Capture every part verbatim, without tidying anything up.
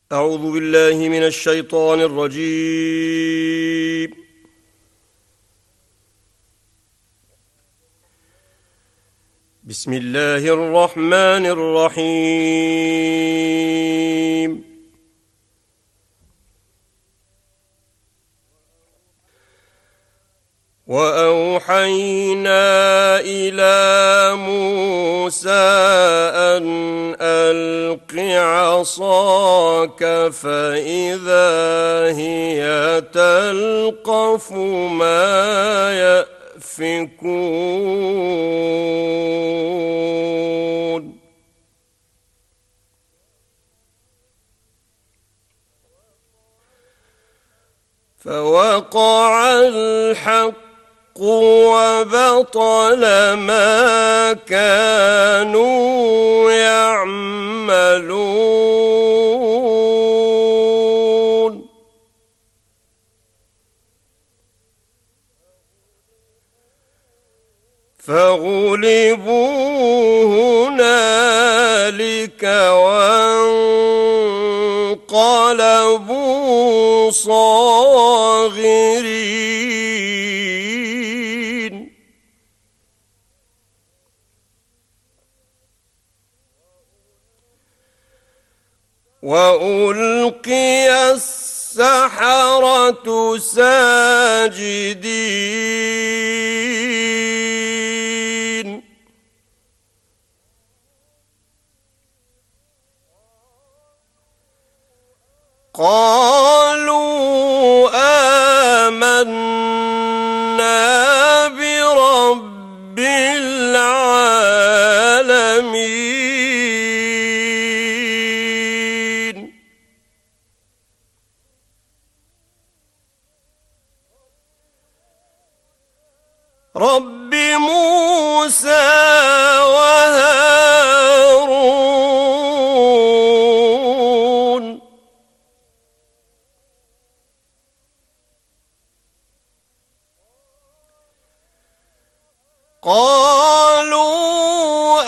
أعوذ بالله من الشيطان الرجيم. بسم الله الرحمن الرحيم. وأوحينا إلى موسى أن ألق عصاك فإذا هي تلقف ما يأفكون فوقع الحق وبطل ما كانوا يعملون فغلبوا هنالك وانقلبوا صاغرين وألقي السحرة ساجدين قالوا آمنا برب العالمين رب موسى وهارون قالوا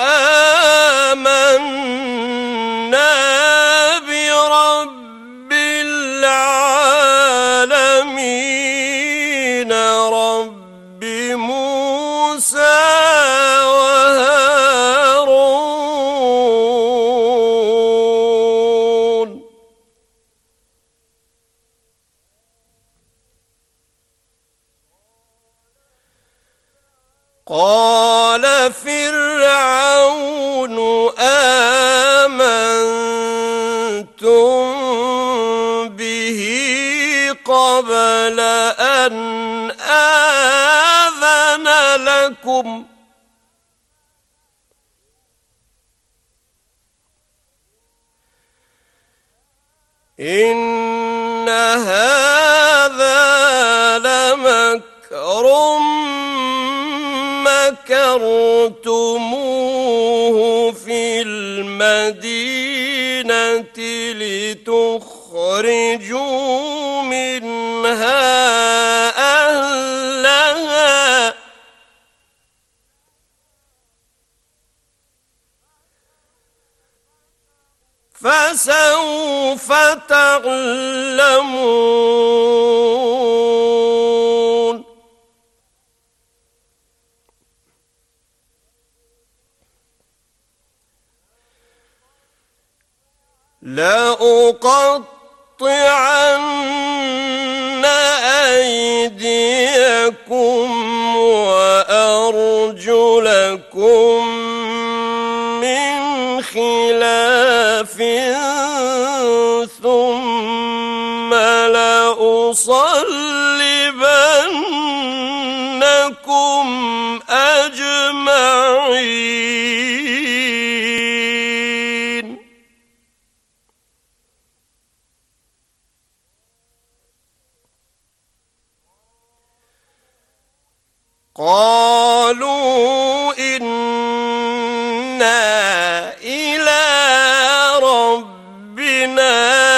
آمنا برب العالمين رب موسى وهارون قال فرعون آمنتم به قبل أن آذن لكم إن هذا لمكر مكرتموه في المدينة لتخرجوا منها أهلها فسوف تعلمون لأقطعن أيديكم وأرجلكم من خلاف ثم لأصلبنكم أجمعين قالوا إنا إلى ربنا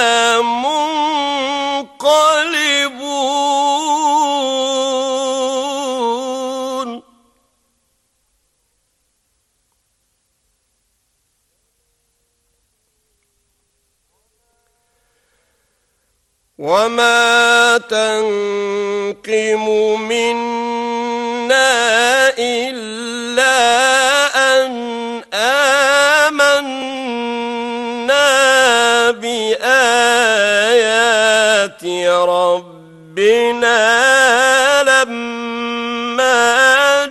منقلبون وما تنقم منا إلا أن آمنا بآيات ربنا لما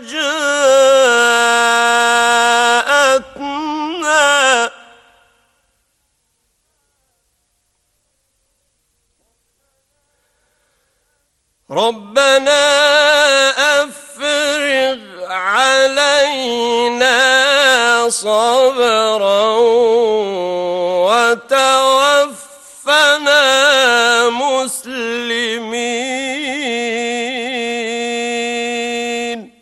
جاءتنا ربنا أفرغ علينا صبرا وتوفنا مسلمين.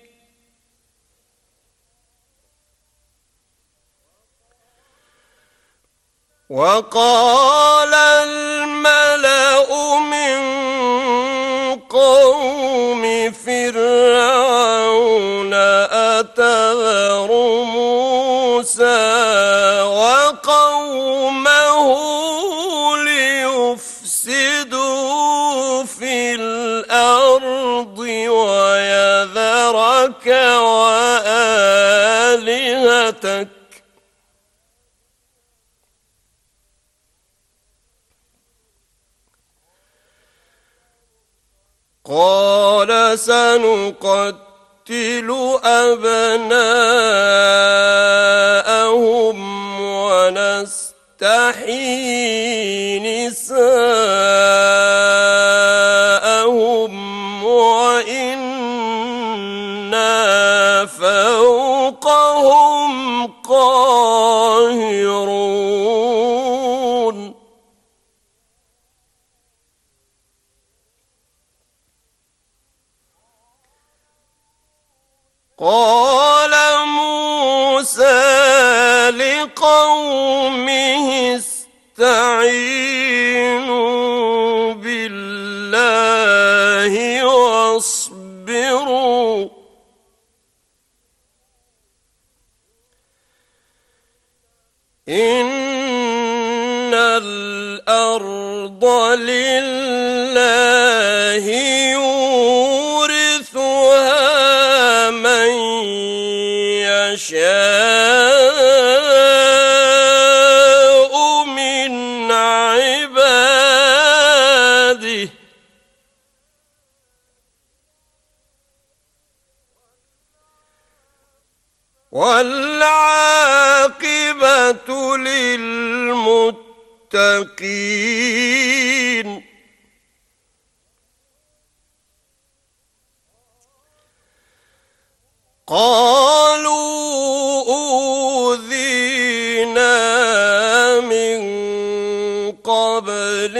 وقال الملأ من قوم فرعون أتذر موسى وقومه ليفسدوا في الأرض ويذرك وآلهتك قال سنقتل أبناءهم ونستحيي نساءهم وإنا فوقهم قاهرون. قال موسى لقومه استعينوا بالله واصبروا إن الأرض لله يورثها من يشاء من عباده والعاقبة للمتقين. قالوا أوذينا من قبل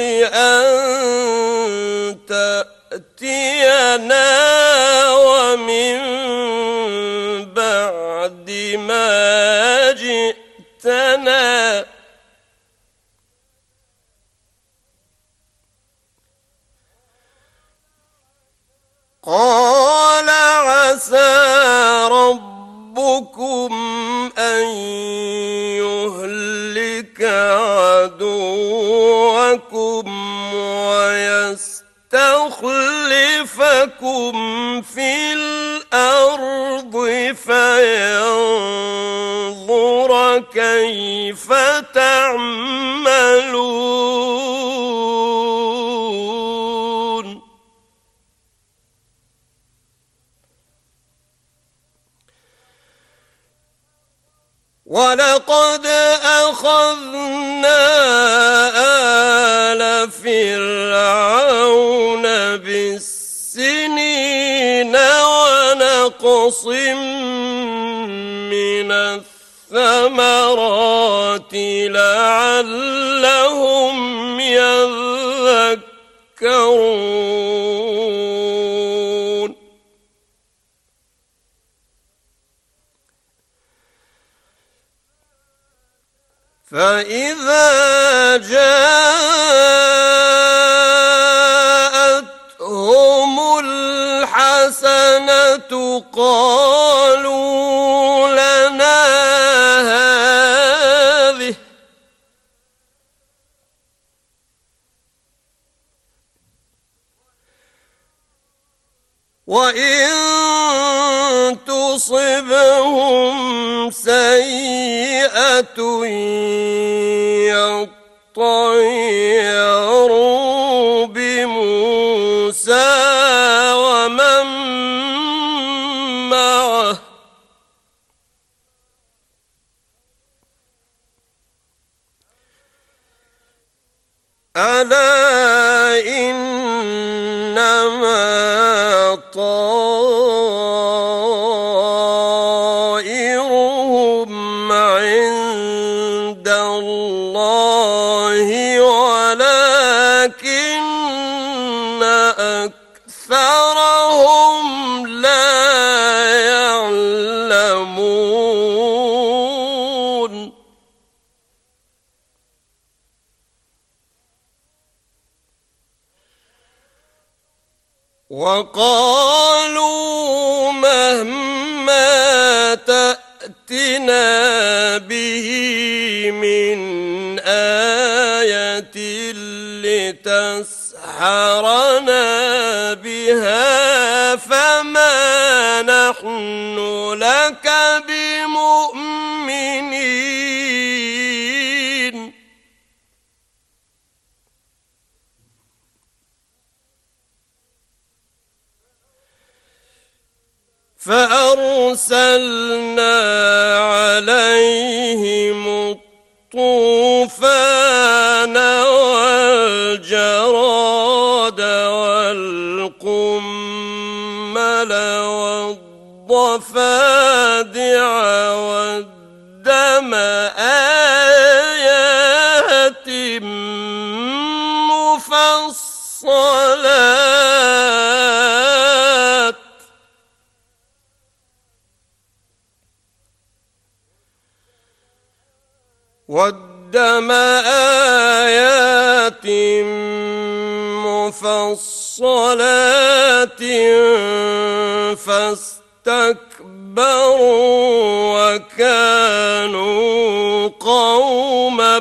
أن تأتينا ومن بعد ما جئتنا قال عسى ربكم أن يهلك عدوكم ويستخلفكم في الأرض فينظر كيف تعملون. ولقد أخذنا آل فرعون بالسنين ونقص من الثمرات لعلهم يذكرون. فإذا جاءتهم الحسنة قالوا لنا هذه وإن تصبهم سيئة يطيروا بموسى ومن معه ألا إنما طائرهم عند الله ولكن أكثرهم لا يعلمون وقالوا مهما تأتنا به من آية لتسحرنا بها فما نحن لك بمؤمنين فأرسلنا عليهم الطوفان والجراد والقمل والضفادع والدم آيات مفصلات والدم آيات مفصلات فاستكبروا وكانوا قوما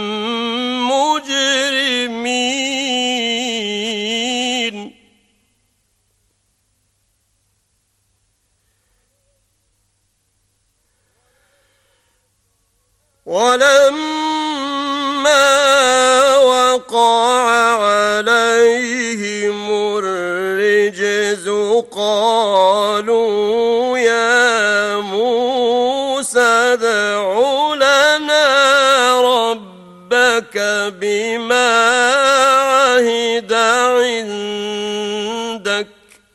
مجرمين ولما وقع عليهم الرجز قالوا يا موسى ادع لنا ربك بما عهد عندك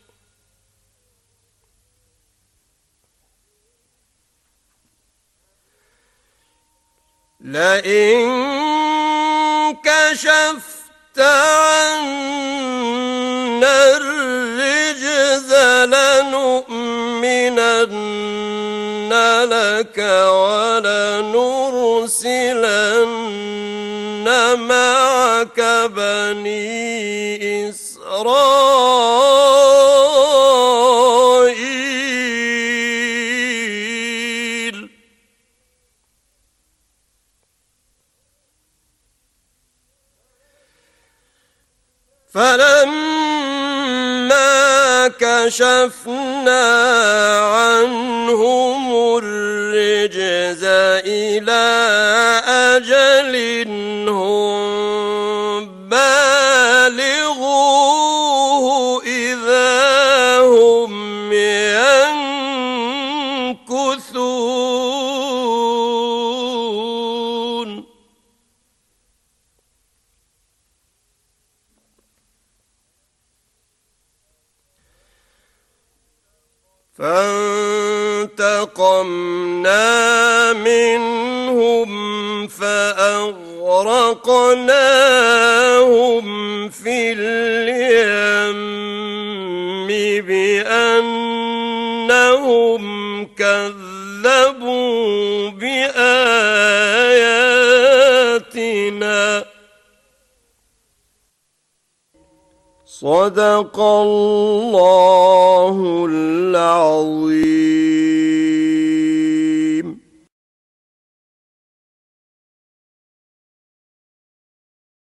لئن كشفت عنا الرجز لنؤمنن لك ولنرسلن معك بني إسرائيل فلما كشفنا عنهم الرجز إلى أجل هم بالغوه إذا هم ينكثون فانتقمنا منهم فأغرقناهم في اليم بأنهم كذبوا بآياتنا صدق الله العظيم.